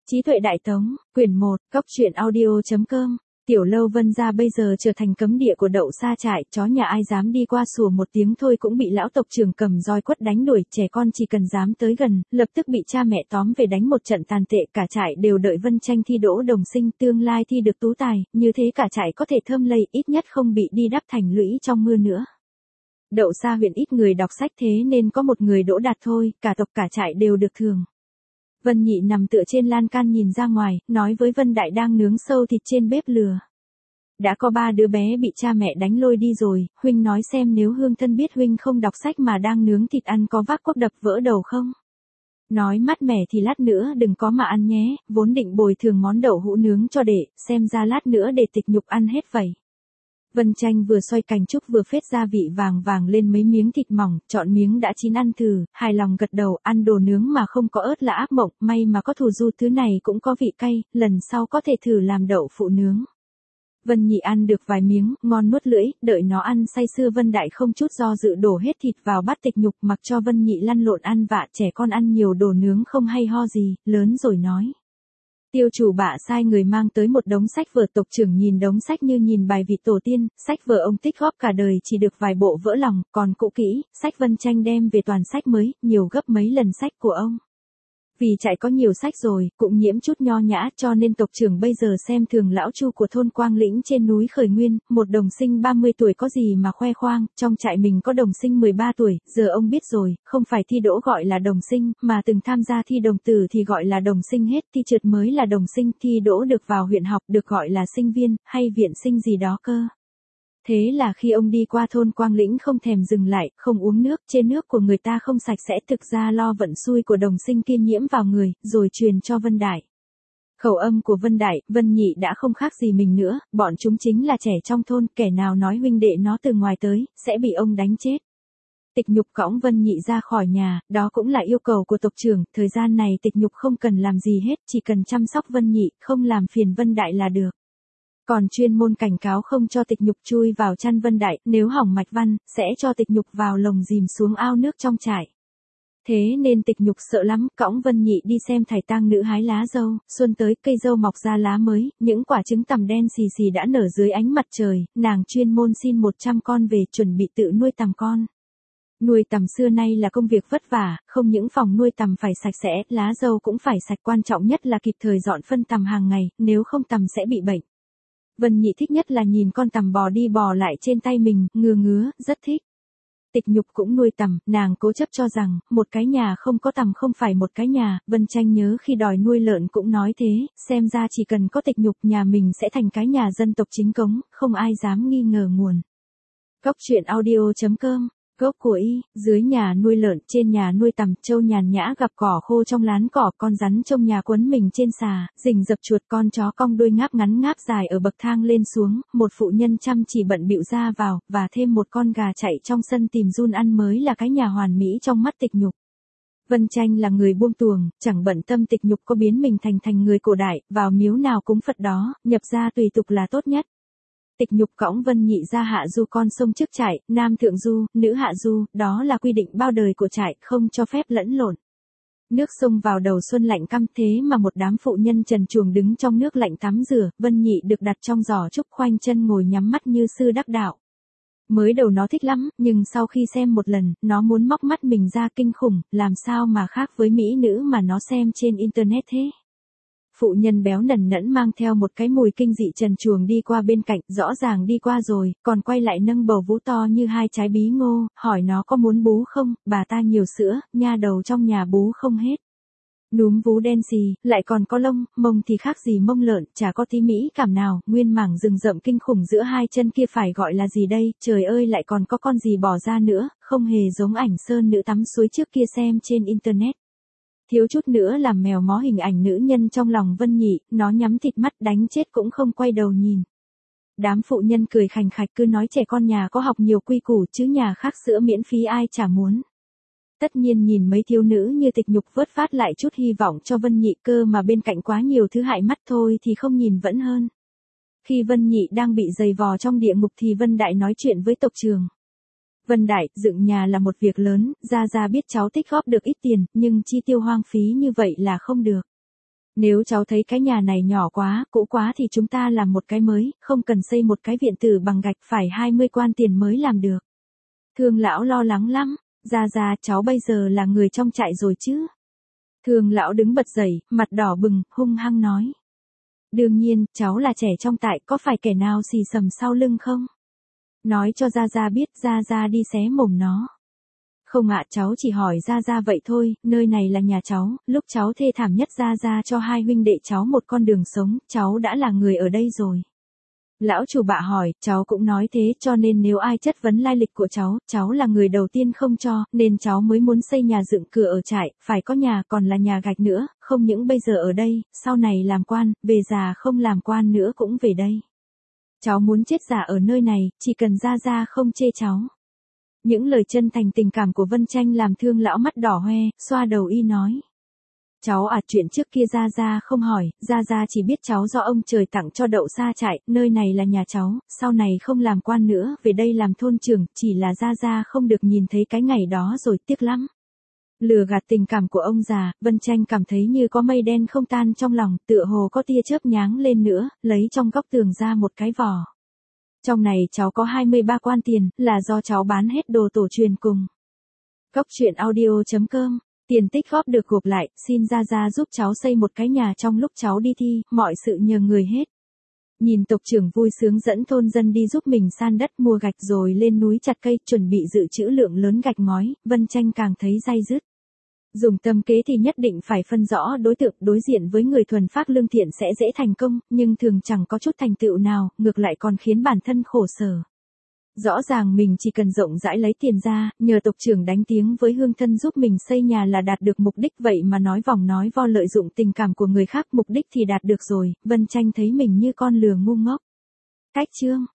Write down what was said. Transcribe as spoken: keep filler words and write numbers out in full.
Trí tuệ đại tống, quyển một, cóc truyện audio chấm com. Tiểu lâu Vân gia bây giờ trở thành cấm địa của Đậu Sa trại, chó nhà ai dám đi qua sủa một tiếng thôi cũng bị lão tộc trưởng cầm roi quất đánh đuổi, trẻ con chỉ cần dám tới gần, lập tức bị cha mẹ tóm về đánh một trận tàn tệ, cả trại đều đợi Vân Tranh thi đỗ đồng sinh, tương lai thi được tú tài, như thế cả trại có thể thơm lây, ít nhất không bị đi đắp thành lũy trong mưa nữa. Đậu Sa huyện ít người đọc sách thế nên có một người đỗ đạt thôi, cả tộc cả trại đều được thưởng. Vân Nhị nằm tựa trên lan can nhìn ra ngoài, nói với Vân Đại đang nướng sâu thịt trên bếp lửa. Đã có ba đứa bé bị cha mẹ đánh lôi đi rồi, huynh nói xem nếu Hương Thân biết huynh không đọc sách mà đang nướng thịt ăn có vác cuốc đập vỡ đầu không? Nói mát mẻ thì lát nữa đừng có mà ăn nhé, vốn định bồi thường món đậu hũ nướng cho đệ, xem ra lát nữa để tịch nhục ăn hết vậy. Vân Tranh vừa xoay cành trúc vừa phết gia vị vàng vàng lên mấy miếng thịt mỏng, chọn miếng đã chín ăn thử, hài lòng gật đầu, ăn đồ nướng mà không có ớt là ác mộng, may mà có thù du thứ này cũng có vị cay, lần sau có thể thử làm đậu phụ nướng. Vân Nhị ăn được vài miếng, ngon nuốt lưỡi, đợi nó ăn say sưa Vân Đại không chút do dự đổ hết thịt vào bát tịch nhục mặc cho Vân Nhị lăn lộn ăn vạ, trẻ con ăn nhiều đồ nướng không hay ho gì, lớn rồi nói. Tiêu chủ bạ sai người mang tới một đống sách vở, tộc trưởng nhìn đống sách như nhìn bài vị tổ tiên, sách vở ông tích góp cả đời chỉ được vài bộ vỡ lòng, còn cũ kỹ, sách Vân Tranh đem về toàn sách mới, nhiều gấp mấy lần sách của ông. Vì trại có nhiều sách rồi, cũng nhiễm chút nho nhã cho nên tộc trưởng bây giờ xem thường lão Chu của thôn Quang Lĩnh trên núi Khởi Nguyên, một đồng sinh ba mươi tuổi có gì mà khoe khoang, trong trại mình có đồng sinh mười ba tuổi, giờ ông biết rồi, không phải thi đỗ gọi là đồng sinh, mà từng tham gia thi đồng tử thì gọi là đồng sinh hết, thi trượt mới là đồng sinh, thi đỗ được vào huyện học được gọi là sinh viên, hay viện sinh gì đó cơ. Thế là khi ông đi qua thôn Quang Lĩnh không thèm dừng lại, không uống nước, trên nước của người ta không sạch sẽ, thực ra lo vận xui của đồng sinh kia nhiễm vào người, rồi truyền cho Vân Đại. Khẩu âm của Vân Đại, Vân Nhị đã không khác gì mình nữa, bọn chúng chính là trẻ trong thôn, kẻ nào nói huynh đệ nó từ ngoài tới, sẽ bị ông đánh chết. Tịch nhục cõng Vân Nhị ra khỏi nhà, đó cũng là yêu cầu của tộc trưởng, thời gian này tịch nhục không cần làm gì hết, chỉ cần chăm sóc Vân Nhị, không làm phiền Vân Đại là được. Còn chuyên môn cảnh cáo không cho tịch nhục chui vào chăn Vân Đại, nếu hỏng mạch văn, sẽ cho tịch nhục vào lồng dìm xuống ao nước trong trại. Thế nên tịch nhục sợ lắm, cõng Vân Nhị đi xem thải tang nữ hái lá dâu, xuân tới cây dâu mọc ra lá mới, những quả trứng tằm đen xì xì đã nở dưới ánh mặt trời, nàng chuyên môn xin một trăm con về chuẩn bị tự nuôi tằm con. Nuôi tằm xưa nay là công việc vất vả, không những phòng nuôi tằm phải sạch sẽ, lá dâu cũng phải sạch, quan trọng nhất là kịp thời dọn phân tằm hàng ngày, nếu không tằm sẽ bị bệnh. Vân Nhị thích nhất là nhìn con tằm bò đi bò lại trên tay mình, ngừa ngứa, rất thích. Tịch nhục cũng nuôi tằm, nàng cố chấp cho rằng, một cái nhà không có tằm không phải một cái nhà, Vân Tranh nhớ khi đòi nuôi lợn cũng nói thế, xem ra chỉ cần có tịch nhục nhà mình sẽ thành cái nhà dân tộc chính cống, không ai dám nghi ngờ nguồn. Cóc truyện audio chấm com. Gốc của y, dưới nhà nuôi lợn, trên nhà nuôi tằm, trâu nhàn nhã gặp cỏ khô trong lán cỏ, con rắn trong nhà quấn mình trên xà, rình dập chuột, con chó cong đuôi ngáp ngắn ngáp dài ở bậc thang lên xuống, một phụ nhân chăm chỉ bận bịu ra vào, và thêm một con gà chạy trong sân tìm giun ăn mới là cái nhà hoàn mỹ trong mắt tịch nhục. Vân Tranh là người buông tuồng, chẳng bận tâm tịch nhục có biến mình thành thành người cổ đại, vào miếu nào cúng Phật đó, nhập gia tùy tục là tốt nhất. Tịch nhục cõng Vân Nhị ra hạ du con sông trước trại, nam thượng du, nữ hạ du, đó là quy định bao đời của trại, không cho phép lẫn lộn. Nước sông vào đầu xuân lạnh căm thế mà một đám phụ nhân trần truồng đứng trong nước lạnh tắm rửa, Vân Nhị được đặt trong giỏ trúc khoanh chân ngồi nhắm mắt như sư đắc đạo. Mới đầu nó thích lắm, nhưng sau khi xem một lần, nó muốn móc mắt mình ra kinh khủng, làm sao mà khác với mỹ nữ mà nó xem trên internet thế. Phụ nhân béo nần nẫn mang theo một cái mùi kinh dị trần truồng đi qua bên cạnh, rõ ràng đi qua rồi, còn quay lại nâng bầu vú to như hai trái bí ngô, hỏi nó có muốn bú không, bà ta nhiều sữa, nha đầu trong nhà bú không hết. Núm vú đen xì, lại còn có lông, mông thì khác gì mông lợn, chả có tí mỹ cảm nào, nguyên mảng rừng rậm kinh khủng giữa hai chân kia phải gọi là gì đây, trời ơi lại còn có con gì bỏ ra nữa, không hề giống ảnh sơn nữ tắm suối trước kia xem trên internet. Thiếu chút nữa làm mèo mó hình ảnh nữ nhân trong lòng Vân Nhị, nó nhắm thịt mắt đánh chết cũng không quay đầu nhìn. Đám phụ nhân cười khành khạch cứ nói trẻ con nhà có học nhiều quy củ chứ nhà khác sữa miễn phí ai chả muốn. Tất nhiên nhìn mấy thiếu nữ như tịch nhục vớt phát lại chút hy vọng cho Vân Nhị cơ mà bên cạnh quá nhiều thứ hại mắt thôi thì không nhìn vẫn hơn. Khi Vân Nhị đang bị giày vò trong địa ngục thì Vân Đại nói chuyện với tộc trưởng. Vân Đại, dựng nhà là một việc lớn, Gia Gia biết cháu tích góp được ít tiền, nhưng chi tiêu hoang phí như vậy là không được. Nếu cháu thấy cái nhà này nhỏ quá, cũ quá thì chúng ta làm một cái mới, không cần xây một cái viện tử bằng gạch phải hai mươi quan tiền mới làm được. Thương lão lo lắng lắm, Gia Gia cháu bây giờ là người trong trại rồi chứ. Thương lão đứng bật dậy, mặt đỏ bừng, hung hăng nói. Đương nhiên, cháu là trẻ trong trại, có phải kẻ nào xì xầm sau lưng không? Nói cho Gia Gia biết, Gia Gia đi xé mồm nó. Không ạ, cháu chỉ hỏi Gia Gia vậy thôi, nơi này là nhà cháu, lúc cháu thê thảm nhất Gia Gia cho hai huynh đệ cháu một con đường sống, cháu đã là người ở đây rồi. Lão chủ bạ hỏi, cháu cũng nói thế, cho nên nếu ai chất vấn lai lịch của cháu, cháu là người đầu tiên không cho, nên cháu mới muốn xây nhà dựng cửa ở trại, phải có nhà, còn là nhà gạch nữa, không những bây giờ ở đây, sau này làm quan, về già không làm quan nữa cũng về đây. Cháu muốn chết già ở nơi này, chỉ cần Gia Gia không chê cháu. Những lời chân thành tình cảm của Vân Tranh làm Thương lão mắt đỏ hoe, xoa đầu y nói. Cháu à, chuyện trước kia Gia Gia không hỏi, Gia Gia chỉ biết cháu do ông trời tặng cho Đậu Sa Trại, nơi này là nhà cháu, sau này không làm quan nữa, về đây làm thôn trưởng, chỉ là Gia Gia không được nhìn thấy cái ngày đó rồi, tiếc lắm. Lừa gạt tình cảm của ông già, Vân Tranh cảm thấy như có mây đen không tan trong lòng, tựa hồ có tia chớp nháng lên nữa, lấy trong góc tường ra một cái vỏ. Trong này cháu có hai mươi ba quan tiền, là do cháu bán hết đồ tổ truyền cùng. Cóc truyện audio chấm com, tiền tích góp được gộp lại, xin Gia Gia giúp cháu xây một cái nhà trong lúc cháu đi thi, mọi sự nhờ người hết. Nhìn tộc trưởng vui sướng dẫn thôn dân đi giúp mình san đất mua gạch rồi lên núi chặt cây, chuẩn bị dự trữ lượng lớn gạch ngói, Vân Tranh càng thấy day dứt. Dùng tâm kế thì nhất định phải phân rõ đối tượng, đối diện với người thuần phác lương thiện sẽ dễ thành công, nhưng thường chẳng có chút thành tựu nào, ngược lại còn khiến bản thân khổ sở. Rõ ràng mình chỉ cần rộng rãi lấy tiền ra, nhờ tộc trưởng đánh tiếng với hương thân giúp mình xây nhà là đạt được mục đích, vậy mà nói vòng nói vo lợi dụng tình cảm của người khác, mục đích thì đạt được rồi, Vân Tranh thấy mình như con lừa ngu ngốc. Cách chương